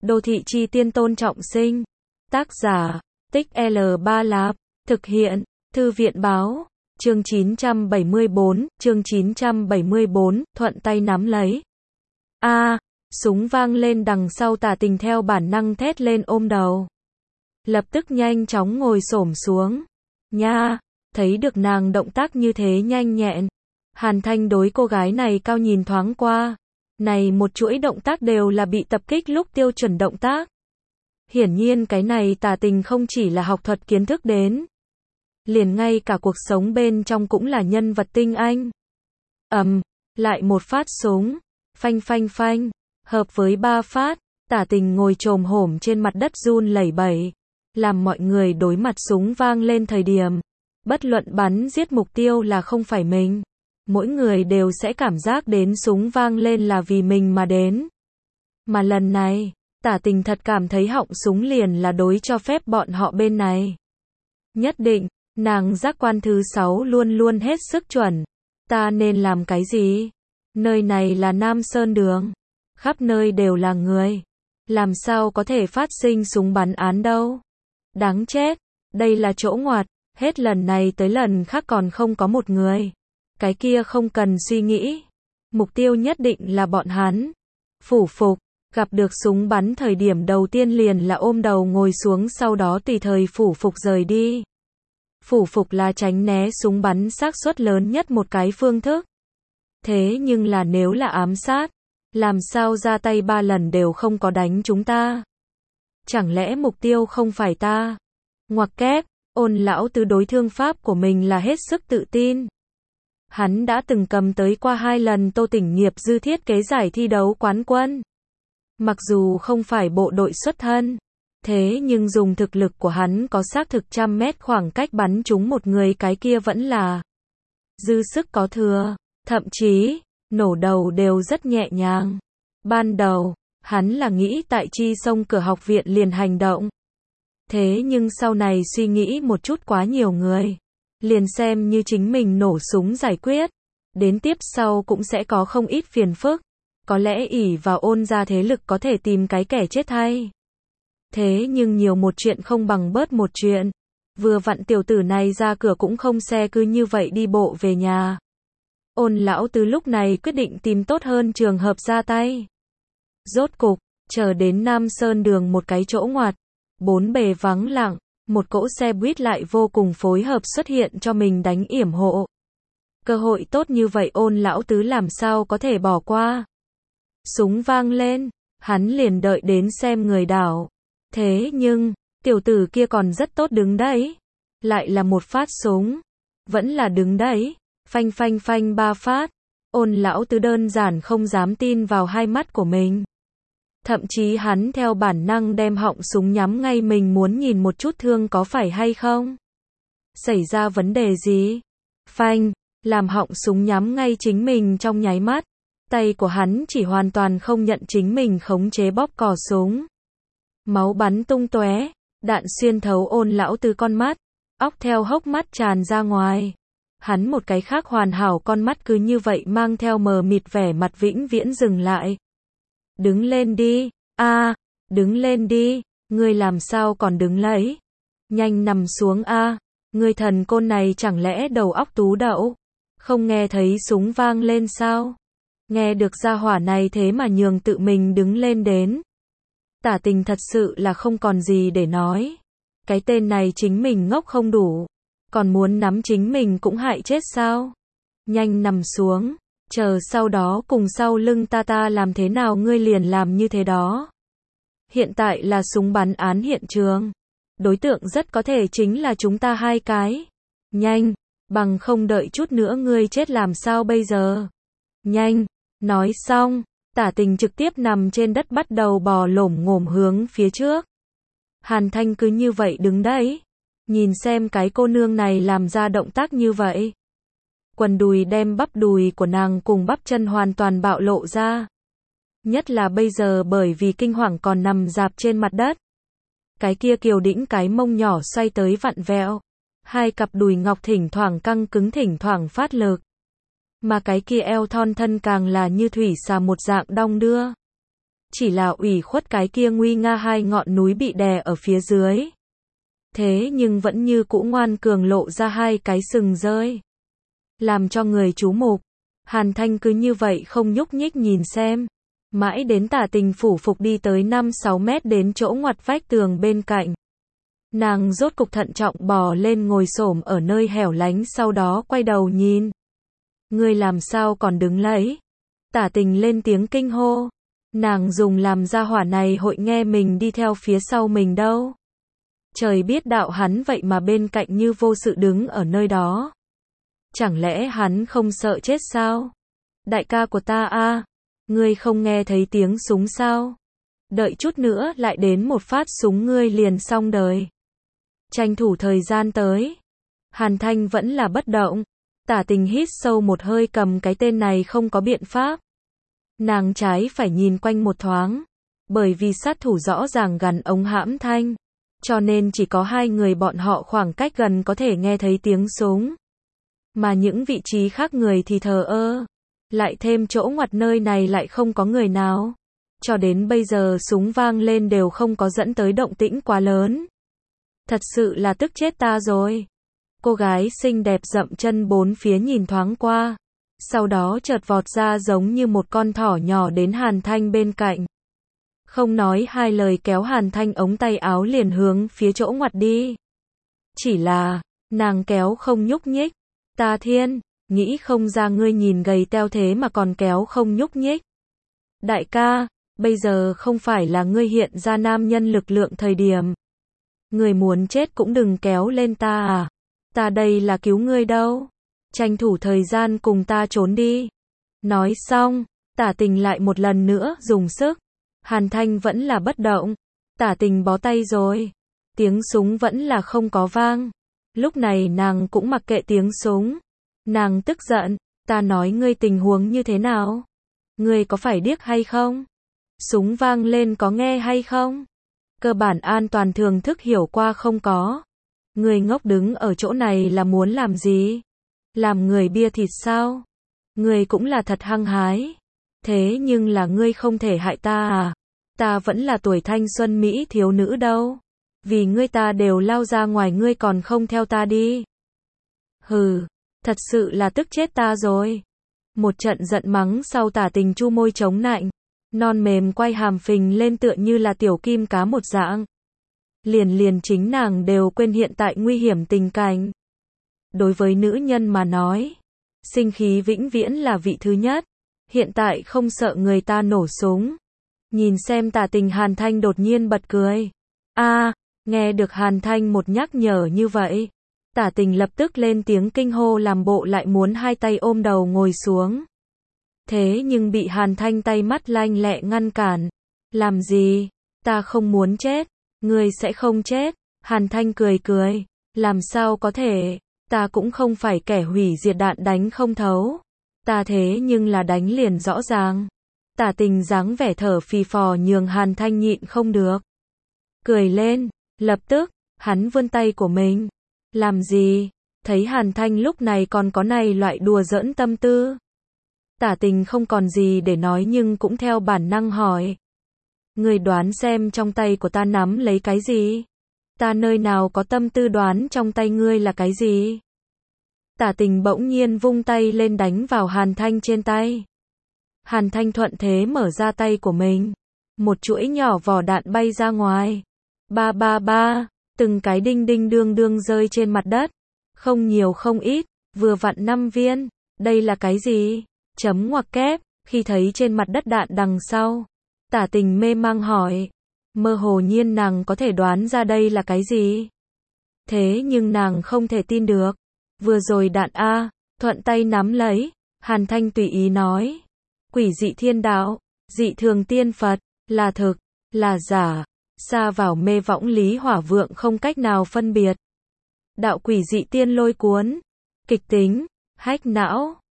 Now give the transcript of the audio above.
Đô thị chi tiên Tôn Trọng Sinh. Tác giả, Tích L3 Lạp. Thực hiện, Thư viện báo. Chương 974, chương 974, thuận tay nắm lấy. Súng vang lên đằng sau, Tả Tình theo bản năng thét lên ôm đầu. Lập tức nhanh chóng ngồi xổm xuống. Nha, thấy được nàng động tác như thế nhanh nhẹn. Hàn Thanh đối cô gái này cao nhìn thoáng qua. Này một chuỗi động tác đều là bị tập kích lúc tiêu chuẩn động tác. Hiển nhiên cái này Tả Tình không chỉ là học thuật kiến thức đến. Liền ngay cả cuộc sống bên trong cũng là nhân vật tinh anh. Lại một phát súng. Phanh phanh phanh. Hợp với 3 phát. Tả Tình ngồi chồm hổm trên mặt đất run lẩy bẩy. Làm mọi người đối mặt súng vang lên thời điểm. Bất luận bắn giết mục tiêu là không phải mình. Mỗi người đều sẽ cảm giác đến súng vang lên là vì mình mà đến. Mà lần này, Tả Tình thật cảm thấy họng súng liền là đối cho phép bọn họ bên này. Nhất định, nàng giác quan thứ 6 luôn luôn hết sức chuẩn. Ta nên làm cái gì? Nơi này là Nam Sơn Đường. Khắp nơi đều là người. Làm sao có thể phát sinh súng bắn án đâu? Đáng chết, đây là chỗ ngoặt. Hết lần này tới lần khác còn không có một người. Cái kia không cần suy nghĩ. Mục tiêu nhất định là bọn hắn. Phủ Phục, gặp được súng bắn thời điểm đầu tiên liền là ôm đầu ngồi xuống, sau đó tùy thời phủ phục rời đi. Phủ phục là tránh né súng bắn xác suất lớn nhất một cái phương thức. Thế nhưng là nếu là ám sát, làm sao ra tay 3 lần đều không có đánh chúng ta? Chẳng lẽ mục tiêu không phải ta? Ngoặc kép, Ôn lão tứ đối thương pháp của mình là hết sức tự tin. Hắn đã từng cầm tới qua 2 lần Tô Tỉnh Nghiệp Dư thiết kế giải thi đấu quán quân. Mặc dù không phải bộ đội xuất thân, thế nhưng dùng thực lực của hắn có xác thực 100 mét khoảng cách bắn trúng một người, cái kia vẫn là dư sức có thừa, thậm chí nổ đầu đều rất nhẹ nhàng. Ban đầu, hắn là nghĩ tại Chi Sông cửa học viện liền hành động. Thế nhưng sau này suy nghĩ một chút, quá nhiều người, liền xem như chính mình nổ súng giải quyết. Đến tiếp sau cũng sẽ có không ít phiền phức. Có lẽ ỷ vào Ôn gia thế lực có thể tìm cái kẻ chết thay. Thế nhưng nhiều một chuyện không bằng bớt một chuyện. Vừa vặn tiểu tử này ra cửa cũng không xe, cứ như vậy đi bộ về nhà. Ôn lão tứ lúc này quyết định tìm tốt hơn trường hợp ra tay. Rốt cục, chờ đến Nam Sơn Đường một cái chỗ ngoặt. 4 bề vắng lặng, một cỗ xe buýt lại vô cùng phối hợp xuất hiện cho mình đánh yểm hộ. Cơ hội tốt như vậy Ôn lão tứ làm sao có thể bỏ qua. Súng vang lên, hắn liền đợi đến xem người đảo. Thế nhưng, tiểu tử kia còn rất tốt đứng đấy. Lại là một phát súng. Vẫn là đứng đấy. Phanh phanh phanh 3 phát. Ôn lão tứ đơn giản không dám tin vào hai mắt của mình. Thậm chí hắn theo bản năng đem họng súng nhắm ngay mình, muốn nhìn một chút thương có phải hay không. Xảy ra vấn đề gì? Phanh, làm họng súng nhắm ngay chính mình trong nháy mắt. Tay của hắn chỉ hoàn toàn không nhận chính mình khống chế bóp cò súng. Máu bắn tung tóe, đạn xuyên thấu Ôn lão tứ con mắt, óc theo hốc mắt tràn ra ngoài. Hắn một cái khác hoàn hảo con mắt cứ như vậy mang theo mờ mịt vẻ mặt vĩnh viễn dừng lại. Đứng lên đi, đứng lên đi, ngươi làm sao còn đứng lấy? Nhanh nằm xuống ngươi thần côn này chẳng lẽ đầu óc tú đậu? Không nghe thấy súng vang lên sao? Nghe được gia hỏa này thế mà nhường tự mình đứng lên đến. Tả Tình thật sự là không còn gì để nói. Cái tên này chính mình ngốc không đủ, còn muốn nắm chính mình cũng hại chết sao? Nhanh nằm xuống, chờ sau đó cùng sau lưng ta làm thế nào ngươi liền làm như thế đó. Hiện tại là súng bắn án hiện trường. Đối tượng rất có thể chính là chúng ta 2 cái. Nhanh, bằng không đợi chút nữa ngươi chết làm sao bây giờ? Nhanh, nói xong, Tả Tình trực tiếp nằm trên đất bắt đầu bò lổm ngổm hướng phía trước. Hàn Thanh cứ như vậy đứng đấy, nhìn xem cái cô nương này làm ra động tác như vậy. Quần đùi đem bắp đùi của nàng cùng bắp chân hoàn toàn bạo lộ ra. Nhất là bây giờ bởi vì kinh hoàng còn nằm rạp trên mặt đất. Cái kia kiều đĩnh cái mông nhỏ xoay tới vặn vẹo. 2 cặp đùi ngọc thỉnh thoảng căng cứng, thỉnh thoảng phát lực. Mà cái kia eo thon thân càng là như thủy xà một dạng đong đưa. chỉ là ủy khuất cái kia nguy nga hai ngọn núi bị đè ở phía dưới. Thế nhưng vẫn như cũ ngoan cường lộ ra hai cái sừng rơi. Làm cho người chú mục. Hàn Thanh cứ như vậy không nhúc nhích nhìn xem. Mãi đến Tả Tình phủ phục đi tới 5-6 mét đến chỗ ngoặt vách tường bên cạnh. Nàng rốt cục thận trọng bò lên ngồi xổm ở nơi hẻo lánh, sau đó quay đầu nhìn. Ngươi làm sao còn đứng lấy? Tả Tình lên tiếng kinh hô. Nàng dùng làm gia hỏa này hội nghe mình đi theo phía sau mình đâu. Trời biết đạo hắn vậy mà bên cạnh như vô sự đứng ở nơi đó. Chẳng lẽ hắn không sợ chết sao? Đại ca của ta a, ngươi không nghe thấy tiếng súng sao? Đợi chút nữa lại đến một phát súng ngươi liền xong đời. Tranh thủ thời gian tới. Hàn Thanh vẫn là bất động. Tả Tình hít sâu một hơi, cầm cái tên này không có biện pháp. Nàng trái phải nhìn quanh một thoáng. Bởi vì sát thủ rõ ràng gắn ống hãm thanh. Cho nên chỉ có hai người bọn họ khoảng cách gần có thể nghe thấy tiếng súng. Mà những vị trí khác người thì thờ ơ. Lại thêm chỗ ngoặt nơi này lại không có người nào. Cho đến bây giờ súng vang lên đều không có dẫn tới động tĩnh quá lớn. Thật sự là tức chết ta rồi. Cô gái xinh đẹp dậm chân bốn phía nhìn thoáng qua. Sau đó chợt vọt ra giống như một con thỏ nhỏ đến Hàn Thanh bên cạnh. Không nói hai lời kéo Hàn Thanh ống tay áo liền hướng phía chỗ ngoặt đi. Chỉ là, nàng kéo không nhúc nhích. Ta thiên, nghĩ không ra ngươi nhìn gầy teo thế mà còn kéo không nhúc nhích. Đại ca, bây giờ không phải là ngươi hiện ra nam nhân lực lượng thời điểm. Ngươi muốn chết cũng đừng kéo lên ta à. Ta đây là cứu ngươi đâu. Tranh thủ thời gian cùng ta trốn đi. Nói xong, Tả Tình lại một lần nữa dùng sức. Hàn Thanh vẫn là bất động. Tả Tình bó tay rồi. Tiếng súng vẫn là không có vang. Lúc này nàng cũng mặc kệ tiếng súng. Nàng tức giận. Ta nói ngươi tình huống như thế nào? Ngươi có phải điếc hay không? Súng vang lên có nghe hay không? Cơ bản an toàn thường thức hiểu qua không có. Ngươi ngốc đứng ở chỗ này là muốn làm gì? Làm người bia thịt sao? Ngươi cũng là thật hăng hái. Thế nhưng là ngươi không thể hại ta à? Ta vẫn là tuổi thanh xuân mỹ thiếu nữ đâu. Vì ngươi ta đều lao ra ngoài, ngươi còn không theo ta đi. Hừ, thật sự là tức chết ta rồi. Một trận giận mắng sau, Tả Tình chu môi chống nạnh. Non mềm quay hàm phình lên tựa như là tiểu kim cá một dạng. Liền chính nàng đều quên hiện tại nguy hiểm tình cảnh. Đối với nữ nhân mà nói, sinh khí vĩnh viễn là vị thứ nhất. Hiện tại không sợ người ta nổ súng. Nhìn xem Tả Tình, Hàn Thanh đột nhiên bật cười. Nghe được Hàn Thanh một nhắc nhở như vậy, Tả Tình lập tức lên tiếng kinh hô, làm bộ lại muốn hai tay ôm đầu ngồi xuống. Thế nhưng bị Hàn Thanh tay mắt lanh lẹ ngăn cản. Làm gì? Ta không muốn chết. Ngươi sẽ không chết. Hàn Thanh cười cười. Làm sao có thể? Ta cũng không phải kẻ hủy diệt đạn đánh không thấu. Ta thế nhưng là đánh liền rõ ràng. Tả Tình dáng vẻ thở phì phò nhường Hàn Thanh nhịn không được. Cười lên. Lập tức, hắn vươn tay của mình. Làm gì? Thấy Hàn Thanh lúc này còn có này loại đùa giỡn tâm tư. Tả Tình không còn gì để nói nhưng cũng theo bản năng hỏi. Ngươi đoán xem trong tay của ta nắm lấy cái gì? Ta nơi nào có tâm tư đoán trong tay ngươi là cái gì? Tả Tình bỗng nhiên vung tay lên đánh vào Hàn Thanh trên tay. Hàn Thanh thuận thế mở ra tay của mình. Một chuỗi nhỏ vỏ đạn bay ra ngoài. Ba ba ba, từng cái đinh đinh đương đương rơi trên mặt đất. Không nhiều không ít, vừa vặn 5 viên. Đây là cái gì? Chấm ngoặc kép, khi thấy trên mặt đất đạn đằng sau. Tả Tình mê mang hỏi. Mơ hồ nhiên nàng có thể đoán ra đây là cái gì. Thế nhưng nàng không thể tin được. Vừa rồi đạn A, thuận tay nắm lấy. Hàn Thanh tùy ý nói. Quỷ dị thiên đạo, dị thường tiên Phật, là thực, là giả. Xa vào mê võng lý hỏa vượng không cách nào phân biệt. Đạo quỷ dị tiên lôi cuốn, kịch tính, hách não.